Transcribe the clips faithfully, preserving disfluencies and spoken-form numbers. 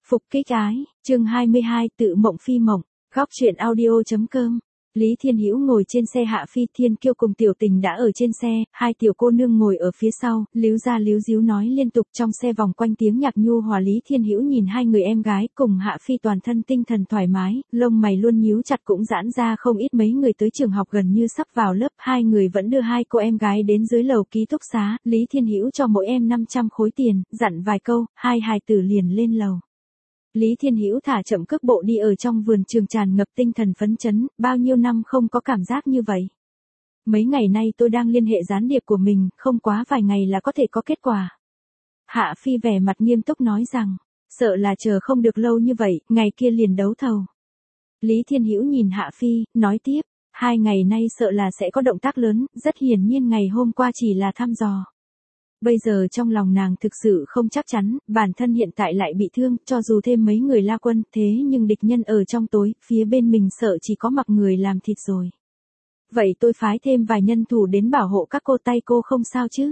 Phục kích ái, chương hai mươi hai tự mộng phi mộng, góc truyện audio.com. Lý Thiên Hữu ngồi trên xe Hạ Phi Thiên Kiêu cùng Tiểu Tình đã ở trên xe, hai tiểu cô nương ngồi ở phía sau, líu ra líu díu nói liên tục trong xe vòng quanh tiếng nhạc nhu hòa. Lý Thiên Hữu nhìn hai người em gái cùng Hạ Phi toàn thân tinh thần thoải mái, lông mày luôn nhíu chặt cũng giãn ra không ít. Mấy người tới trường học gần như sắp vào lớp, hai người vẫn đưa hai cô em gái đến dưới lầu ký túc xá, Lý Thiên Hữu cho mỗi em năm trăm khối tiền, dặn vài câu, hai hài tử liền lên lầu. Lý Thiên Hữu thả chậm cước bộ đi ở trong vườn trường tràn ngập tinh thần phấn chấn, bao nhiêu năm không có cảm giác như vậy. Mấy ngày nay tôi đang liên hệ gián điệp của mình, không quá vài ngày là có thể có kết quả. Hạ Phi vẻ mặt nghiêm túc nói rằng, sợ là chờ không được lâu như vậy, ngày kia liền đấu thầu. Lý Thiên Hữu nhìn Hạ Phi, nói tiếp, hai ngày nay sợ là sẽ có động tác lớn, rất hiển nhiên ngày hôm qua chỉ là thăm dò. Bây giờ trong lòng nàng thực sự không chắc chắn, bản thân hiện tại lại bị thương, cho dù thêm mấy người La Quân, thế nhưng địch nhân ở trong tối, phía bên mình sợ chỉ có mặc người làm thịt rồi. Vậy tôi phái thêm vài nhân thủ đến bảo hộ các cô, tay cô không sao chứ?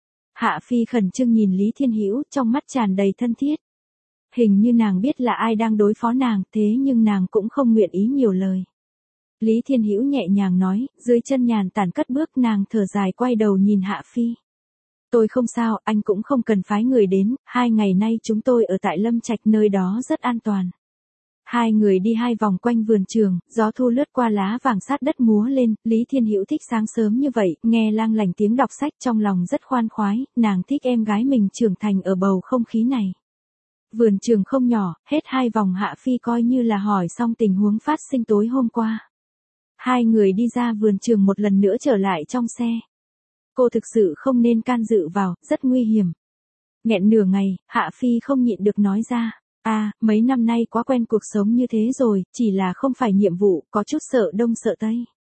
Hạ Phi khẩn trương nhìn Lý Thiên Hữu, trong mắt tràn đầy thân thiết. Hình như nàng biết là ai đang đối phó nàng, thế nhưng nàng cũng không nguyện ý nhiều lời. Lý Thiên Hữu nhẹ nhàng nói, dưới chân nhàn tản cất bước, nàng thở dài quay đầu nhìn Hạ Phi. Tôi không sao, anh cũng không cần phái người đến, hai ngày nay chúng tôi ở tại Lâm Trạch, nơi đó rất an toàn. Hai người đi hai vòng quanh vườn trường, gió thu lướt qua lá vàng sát đất múa lên, Lý Thiên Hữu thích sáng sớm như vậy, nghe lang lành tiếng đọc sách trong lòng rất khoan khoái, nàng thích em gái mình trưởng thành ở bầu không khí này. Vườn trường không nhỏ, hết hai vòng Hạ Phi coi như là hỏi xong tình huống phát sinh tối hôm qua. Hai người đi ra vườn trường một lần nữa trở lại trong xe. Cô thực sự không nên can dự vào, rất nguy hiểm. Nghẹn nửa ngày, Hạ Phi không nhịn được nói ra. À, mấy năm nay quá quen cuộc sống như thế rồi, chỉ là không phải nhiệm vụ, có chút sợ đông sợ tây.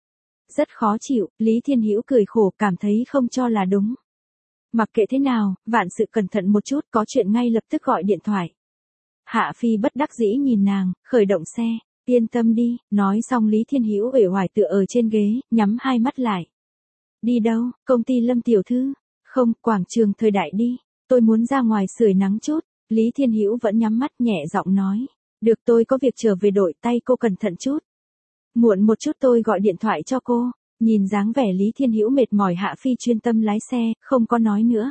Rất khó chịu, Lý Thiên Hữu cười khổ, cảm thấy không cho là đúng. Mặc kệ thế nào, vạn sự cẩn thận một chút, có chuyện ngay lập tức gọi điện thoại. Hạ Phi bất đắc dĩ nhìn nàng, khởi động xe, yên tâm đi, nói xong Lý Thiên Hữu uể oải tựa ở trên ghế, nhắm hai mắt lại. Đi đâu, công ty Lâm tiểu thư? Không, quảng trường Thời Đại đi. Tôi muốn ra ngoài sưởi nắng chút. Lý Thiên Hữu vẫn nhắm mắt nhẹ giọng nói. Được, tôi có việc trở về đội, tay cô cẩn thận chút. Muộn một chút tôi gọi điện thoại cho cô. Nhìn dáng vẻ Lý Thiên Hữu mệt mỏi, Hạ Phi chuyên tâm lái xe, không có nói nữa.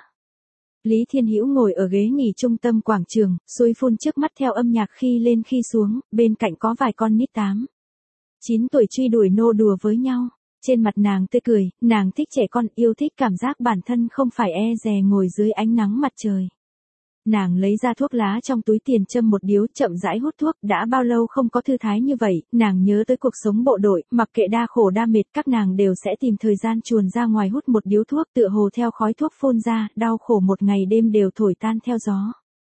Lý Thiên Hữu ngồi ở ghế nghỉ trung tâm quảng trường, xuôi phun trước mắt theo âm nhạc khi lên khi xuống, bên cạnh có vài con nít tám, chín tuổi truy đuổi nô đùa với nhau. Trên mặt nàng tươi cười, nàng thích trẻ con, yêu thích cảm giác bản thân không phải e dè ngồi dưới ánh nắng mặt trời. Nàng lấy ra thuốc lá trong túi tiền, châm một điếu, chậm rãi hút thuốc, đã bao lâu không có thư thái như vậy, nàng nhớ tới cuộc sống bộ đội, mặc kệ đa khổ đa mệt, các nàng đều sẽ tìm thời gian chuồn ra ngoài hút một điếu thuốc, tựa hồ theo khói thuốc phun ra, đau khổ một ngày đêm đều thổi tan theo gió.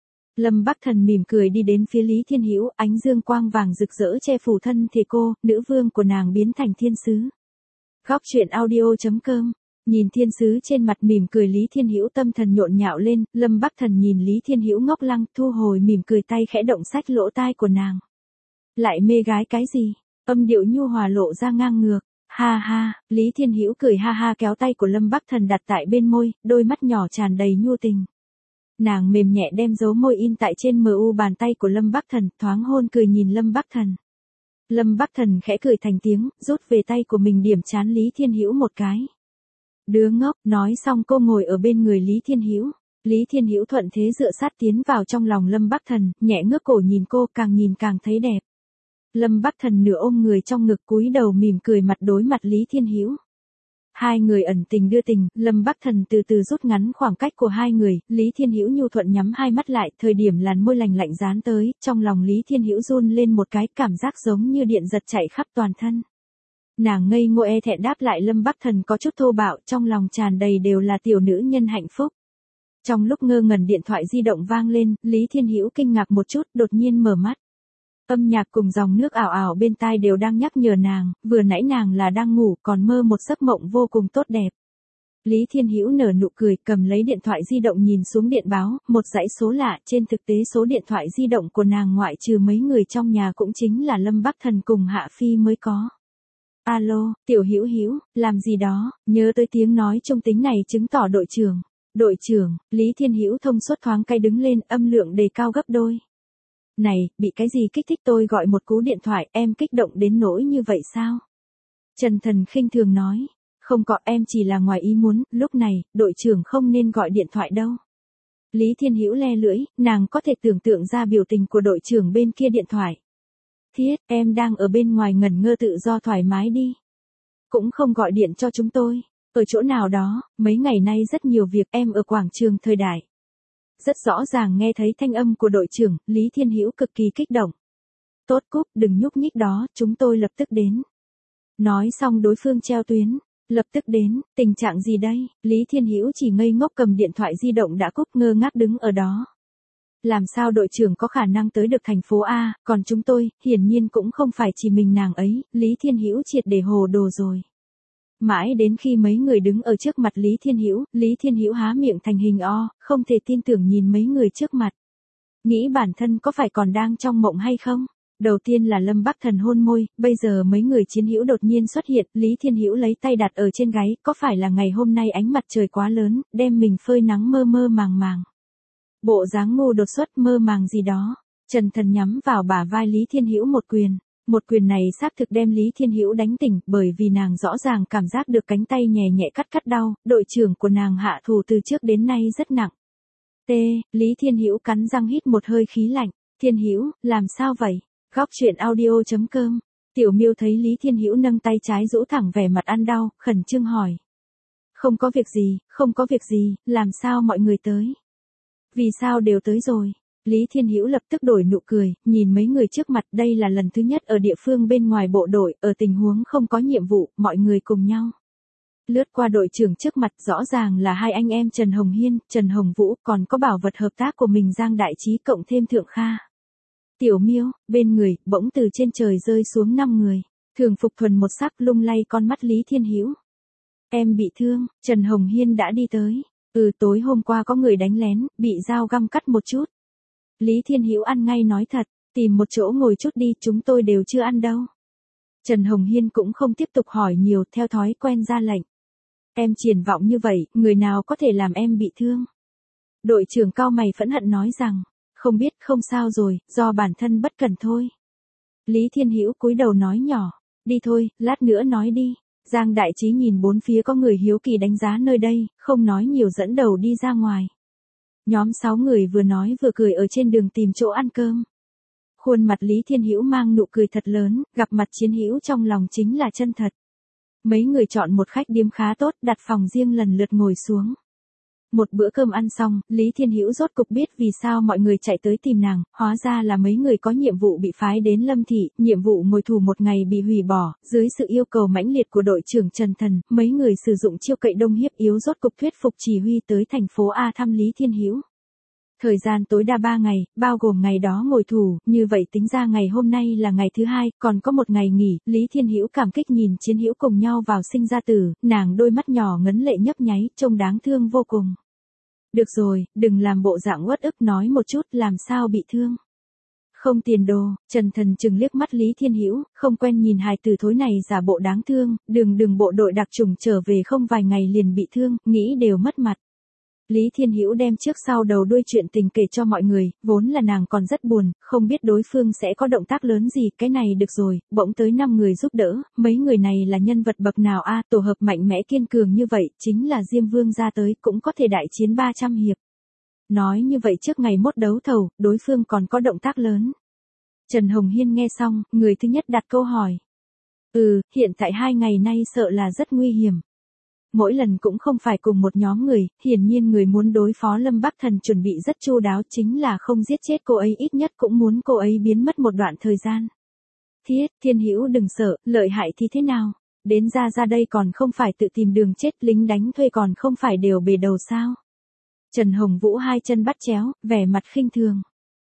Lâm Bắc Thần mỉm cười đi đến phía Lý Thiên Hữu, ánh dương quang vàng rực rỡ che phủ thân thể cô, nữ vương của nàng biến thành thiên sứ. Góc truyện audio.com. Nhìn thiên sứ trên mặt mỉm cười, Lý Thiên Hữu tâm thần nhộn nhạo lên, Lâm Bắc Thần nhìn Lý Thiên Hữu ngốc lăng, thu hồi mỉm cười, tay khẽ động xách lỗ tai của nàng. Lại mê gái cái gì? Âm điệu nhu hòa lộ ra ngang ngược. Ha ha, Lý Thiên Hữu cười ha ha kéo tay của Lâm Bắc Thần đặt tại bên môi, đôi mắt nhỏ tràn đầy nhu tình. Nàng mềm nhẹ đem dấu môi in tại trên mờ u bàn tay của Lâm Bắc Thần, thoáng hôn cười nhìn Lâm Bắc Thần. Lâm Bắc Thần khẽ cười thành tiếng, rút về tay của mình điểm trán Lý Thiên Hữu một cái. Đứa ngốc, nói xong cô ngồi ở bên người Lý Thiên Hữu. Lý Thiên Hữu thuận thế dựa sát tiến vào trong lòng Lâm Bắc Thần, nhẹ ngước cổ nhìn cô, càng nhìn càng thấy đẹp. Lâm Bắc Thần nửa ôm người trong ngực, cúi đầu mỉm cười mặt đối mặt Lý Thiên Hữu. Hai người ẩn tình đưa tình, Lâm Bắc Thần từ từ rút ngắn khoảng cách của hai người, Lý Thiên Hữu nhu thuận nhắm hai mắt lại, thời điểm làn môi lành lạnh dán tới, trong lòng Lý Thiên Hữu run lên một cái, cảm giác giống như điện giật chạy khắp toàn thân. Nàng ngây ngô e thẹn đáp lại Lâm Bắc Thần có chút thô bạo, trong lòng tràn đầy đều là tiểu nữ nhân hạnh phúc. Trong lúc ngơ ngẩn điện thoại di động vang lên, Lý Thiên Hữu kinh ngạc một chút, đột nhiên mở mắt. Âm nhạc cùng dòng nước ảo ảo bên tai đều đang nhắc nhở nàng, vừa nãy nàng là đang ngủ, còn mơ một giấc mộng vô cùng tốt đẹp. Lý Thiên Hữu nở nụ cười, cầm lấy điện thoại di động nhìn xuống điện báo, một dãy số lạ, trên thực tế số điện thoại di động của nàng ngoại trừ mấy người trong nhà cũng chính là Lâm Bắc Thần cùng Hạ Phi mới có. Alo, tiểu Hữu Hữu, làm gì đó? Nhớ tới tiếng nói trung tính này chứng tỏ đội trưởng. Đội trưởng, Lý Thiên Hữu thông suốt thoáng cay đứng lên, âm lượng đề cao gấp đôi. Này, bị cái gì kích thích tôi gọi một cú điện thoại, em kích động đến nỗi như vậy sao? Trần Thần khinh thường nói. Không có, em chỉ là ngoài ý muốn, lúc này, đội trưởng không nên gọi điện thoại đâu. Lý Thiên Hữu le lưỡi, nàng có thể tưởng tượng ra biểu tình của đội trưởng bên kia điện thoại. Thiết, em đang ở bên ngoài ngẩn ngơ tự do thoải mái đi. Cũng không gọi điện cho chúng tôi. Ở chỗ nào đó, mấy ngày nay rất nhiều việc, em ở quảng trường Thời Đại. Rất rõ ràng nghe thấy thanh âm của đội trưởng, Lý Thiên Hữu cực kỳ kích động. Tốt Cúc, đừng nhúc nhích đó, chúng tôi lập tức đến. Nói xong đối phương treo tuyến. Lập tức đến, tình trạng gì đây? Lý Thiên Hữu chỉ ngây ngốc cầm điện thoại di động đã cúp, ngơ ngác đứng ở đó. Làm sao đội trưởng có khả năng tới được thành phố A, còn chúng tôi, hiển nhiên cũng không phải chỉ mình nàng ấy, Lý Thiên Hữu triệt để hồ đồ rồi. Mãi đến khi mấy người đứng ở trước mặt Lý Thiên Hữu, Lý Thiên Hữu há miệng thành hình O, không thể tin tưởng nhìn mấy người trước mặt. Nghĩ bản thân có phải còn đang trong mộng hay không? Đầu tiên là Lâm Bắc Thần hôn môi, bây giờ mấy người chiến hữu đột nhiên xuất hiện, Lý Thiên Hữu lấy tay đặt ở trên gáy, có phải là ngày hôm nay ánh mặt trời quá lớn, đem mình phơi nắng mơ mơ màng màng. Bộ dáng ngu đột xuất mơ màng gì đó, Trần Thần nhắm vào bả vai Lý Thiên Hữu một quyền, một quyền này xác thực đem Lý Thiên Hữu đánh tỉnh, bởi vì nàng rõ ràng cảm giác được cánh tay nhẹ nhẹ cắt cắt đau, đội trưởng của nàng hạ thù từ trước đến nay rất nặng. T, Lý Thiên Hữu cắn răng hít một hơi khí lạnh, Thiên Hữu, làm sao vậy? Góc truyện audio.com, Tiểu Miêu thấy Lý Thiên Hữu nâng tay trái rũ thẳng vẻ mặt ăn đau, khẩn trương hỏi. Không có việc gì, không có việc gì, làm sao mọi người tới? Vì sao đều tới rồi? Lý Thiên Hữu lập tức đổi nụ cười, nhìn mấy người trước mặt, đây là lần thứ nhất ở địa phương bên ngoài bộ đội, ở tình huống không có nhiệm vụ, mọi người cùng nhau. Lướt qua đội trưởng trước mặt, rõ ràng là hai anh em Trần Hồng Hiên, Trần Hồng Vũ, còn có bảo vật hợp tác của mình Giang Đại Trí cộng thêm Thượng Kha. Tiểu Miêu, bên người, bỗng từ trên trời rơi xuống năm người, thường phục thuần một sắc lung lay con mắt Lý Thiên Hữu. Em bị thương, Trần Hồng Hiên đã đi tới. Ừ, tối hôm qua có người đánh lén, bị dao găm cắt một chút. Lý Thiên Hữu ăn ngay nói thật, tìm một chỗ ngồi chút đi, chúng tôi đều chưa ăn đâu. Trần Hồng Hiên cũng không tiếp tục hỏi nhiều, theo thói quen ra lệnh. Em triển vọng như vậy, người nào có thể làm em bị thương? Đội trưởng cao mày phẫn hận nói rằng, không biết, không sao rồi, do bản thân bất cẩn thôi. Lý Thiên Hữu cúi đầu nói nhỏ, đi thôi, lát nữa nói đi. Giang Đại Trí nhìn bốn phía có người hiếu kỳ đánh giá nơi đây, không nói nhiều dẫn đầu đi ra ngoài. Nhóm sáu người vừa nói vừa cười ở trên đường tìm chỗ ăn cơm. Khuôn mặt Lý Thiên Hữu mang nụ cười thật lớn, gặp mặt chiến hữu trong lòng chính là chân thật. Mấy người chọn một khách điếm khá tốt, đặt phòng riêng lần lượt ngồi xuống. Một bữa cơm ăn xong, Lý Thiên Hữu rốt cục biết vì sao mọi người chạy tới tìm nàng, hóa ra là mấy người có nhiệm vụ bị phái đến Lâm Thị, nhiệm vụ ngồi tù một ngày bị hủy bỏ, dưới sự yêu cầu mãnh liệt của đội trưởng Trần Thần, mấy người sử dụng chiêu cậy đông hiếp yếu rốt cục thuyết phục chỉ huy tới thành phố A thăm Lý Thiên Hữu. Thời gian tối đa ba ngày, bao gồm ngày đó ngồi tù, như vậy tính ra ngày hôm nay là ngày thứ hai, còn có một ngày nghỉ, Lý Thiên Hữu cảm kích nhìn chiến hữu cùng nhau vào sinh ra tử, nàng đôi mắt nhỏ ngấn lệ nhấp nháy, trông đáng thương vô cùng. Được rồi, đừng làm bộ dạng uất ức, nói một chút làm sao bị thương. Không tiền đồ, Trần Thần chừng liếc mắt Lý Thiên Hữu, không quen nhìn hài tử thối này giả bộ đáng thương, đường đường bộ đội đặc chủng trở về không vài ngày liền bị thương, nghĩ đều mất mặt. Lý Thiên Hữu đem trước sau đầu đuôi chuyện tình kể cho mọi người, vốn là nàng còn rất buồn, không biết đối phương sẽ có động tác lớn gì, cái này được rồi, bỗng tới năm người giúp đỡ, mấy người này là nhân vật bậc nào a, tổ hợp mạnh mẽ kiên cường như vậy, chính là Diêm Vương ra tới cũng có thể đại chiến ba trăm hiệp. Nói như vậy trước ngày mốt đấu thầu, đối phương còn có động tác lớn. Trần Hồng Hiên nghe xong, người thứ nhất đặt câu hỏi. Ừ, hiện tại hai ngày nay sợ là rất nguy hiểm. Mỗi lần cũng không phải cùng một nhóm người, hiển nhiên người muốn đối phó Lâm Bắc Thần chuẩn bị rất chu đáo, chính là không giết chết cô ấy, ít nhất cũng muốn cô ấy biến mất một đoạn thời gian. Thiết, Thiên Hữu đừng sợ, lợi hại thì thế nào? Đến ra ra đây còn không phải tự tìm đường chết, lính đánh thuê còn không phải đều bề đầu sao? Trần Hồng Vũ hai chân bắt chéo, vẻ mặt khinh thường.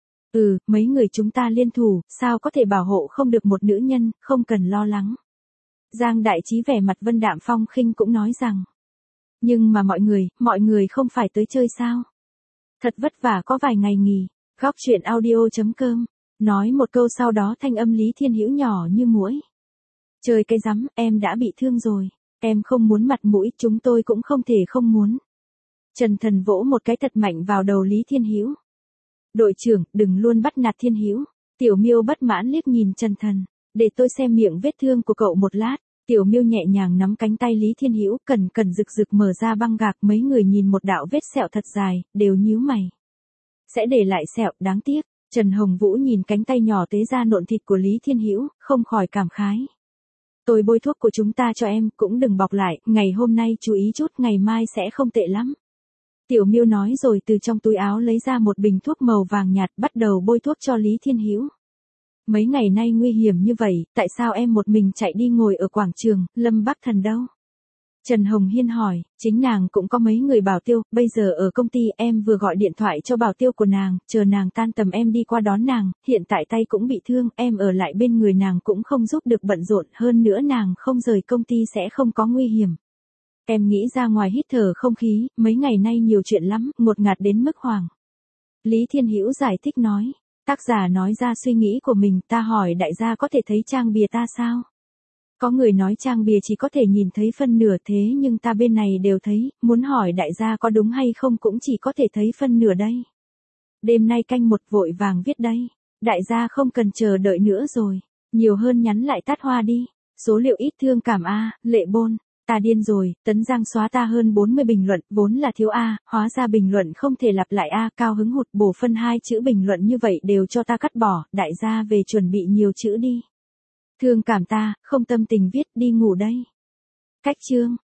Ừ, mấy người chúng ta liên thủ, sao có thể bảo hộ không được một nữ nhân, không cần lo lắng. Giang Đại Trí vẻ mặt vân đạm phong khinh cũng nói rằng. Nhưng mà mọi người, mọi người không phải tới chơi sao? Thật vất vả có vài ngày nghỉ. Góc truyện audio.com. Nói một câu sau đó thanh âm Lý Thiên Hữu nhỏ như muỗi. Trời cái rắm, em đã bị thương rồi. Em không muốn mặt mũi, chúng tôi cũng không thể không muốn. Trần Thần vỗ một cái thật mạnh vào đầu Lý Thiên Hữu. Đội trưởng, đừng luôn bắt nạt Thiên Hữu. Tiểu Miêu bất mãn liếc nhìn Trần Thần. Để tôi xem miệng vết thương của cậu một lát. Tiểu Miêu nhẹ nhàng nắm cánh tay Lý Thiên Hữu, cẩn cẩn rực rực mở ra băng gạc, mấy người nhìn một đạo vết sẹo thật dài, đều nhíu mày. Sẽ để lại sẹo, đáng tiếc. Trần Hồng Vũ nhìn cánh tay nhỏ tế ra nộn thịt của Lý Thiên Hữu, không khỏi cảm khái. Tôi bôi thuốc của chúng ta cho em, cũng đừng bọc lại, ngày hôm nay chú ý chút, ngày mai sẽ không tệ lắm. Tiểu Miêu nói rồi từ trong túi áo lấy ra một bình thuốc màu vàng nhạt, bắt đầu bôi thuốc cho Lý Thiên Hữu. Mấy ngày nay nguy hiểm như vậy, tại sao em một mình chạy đi ngồi ở quảng trường, Lâm Bắc Thần đâu? Trần Hồng Hiên hỏi, chính nàng cũng có mấy người bảo tiêu, bây giờ ở công ty em vừa gọi điện thoại cho bảo tiêu của nàng, chờ nàng tan tầm em đi qua đón nàng, hiện tại tay cũng bị thương, em ở lại bên người nàng cũng không giúp được bận rộn, hơn nữa nàng không rời công ty sẽ không có nguy hiểm. Em nghĩ ra ngoài hít thở không khí, mấy ngày nay nhiều chuyện lắm, ngột ngạt đến mức hoảng. Lý Thiên Hữu giải thích nói, tác giả nói ra suy nghĩ của mình, ta hỏi đại gia có thể thấy trang bìa ta sao? Có người nói trang bìa chỉ có thể nhìn thấy phân nửa, thế nhưng ta bên này đều thấy, muốn hỏi đại gia có đúng hay không cũng chỉ có thể thấy phân nửa đây. Đêm nay canh một vội vàng viết đây, đại gia không cần chờ đợi nữa rồi, nhiều hơn nhắn lại tát hoa đi, số liệu ít thương cảm a, Lệ Bôn, ta điên rồi, Tấn Giang xóa ta hơn bốn mươi bình luận, vốn là thiếu a, hóa ra bình luận không thể lặp lại a, cao hứng hụt, bổ phân hai chữ bình luận như vậy đều cho ta cắt bỏ, đại gia về chuẩn bị nhiều chữ đi. Thương cảm ta, không tâm tình viết, đi ngủ đây. Cách chương